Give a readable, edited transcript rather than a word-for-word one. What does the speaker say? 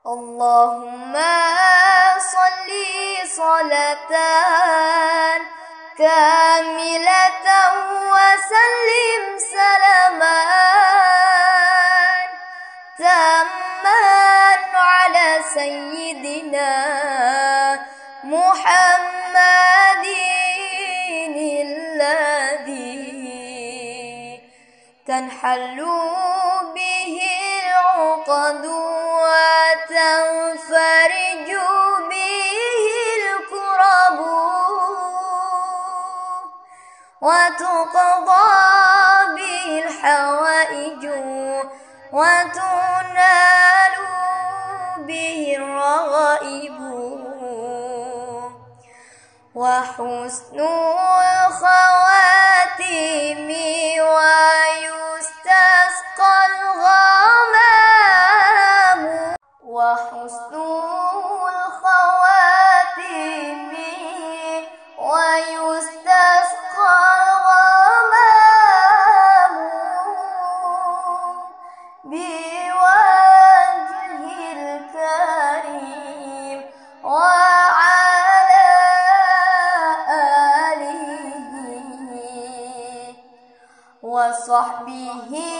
اللهم صل صلاة كاملة وسلم سلاما تاما على سيدنا محمد الذي تنحل به العقد وتنفرج به الكرب وتقضى به الحوائج وتنال به الرغائب وحسن الخواتيم ويستسقى الغمام وحسن الخواتيم ويستسقى الغمام بوجه الكريم وعلى آله وصحبه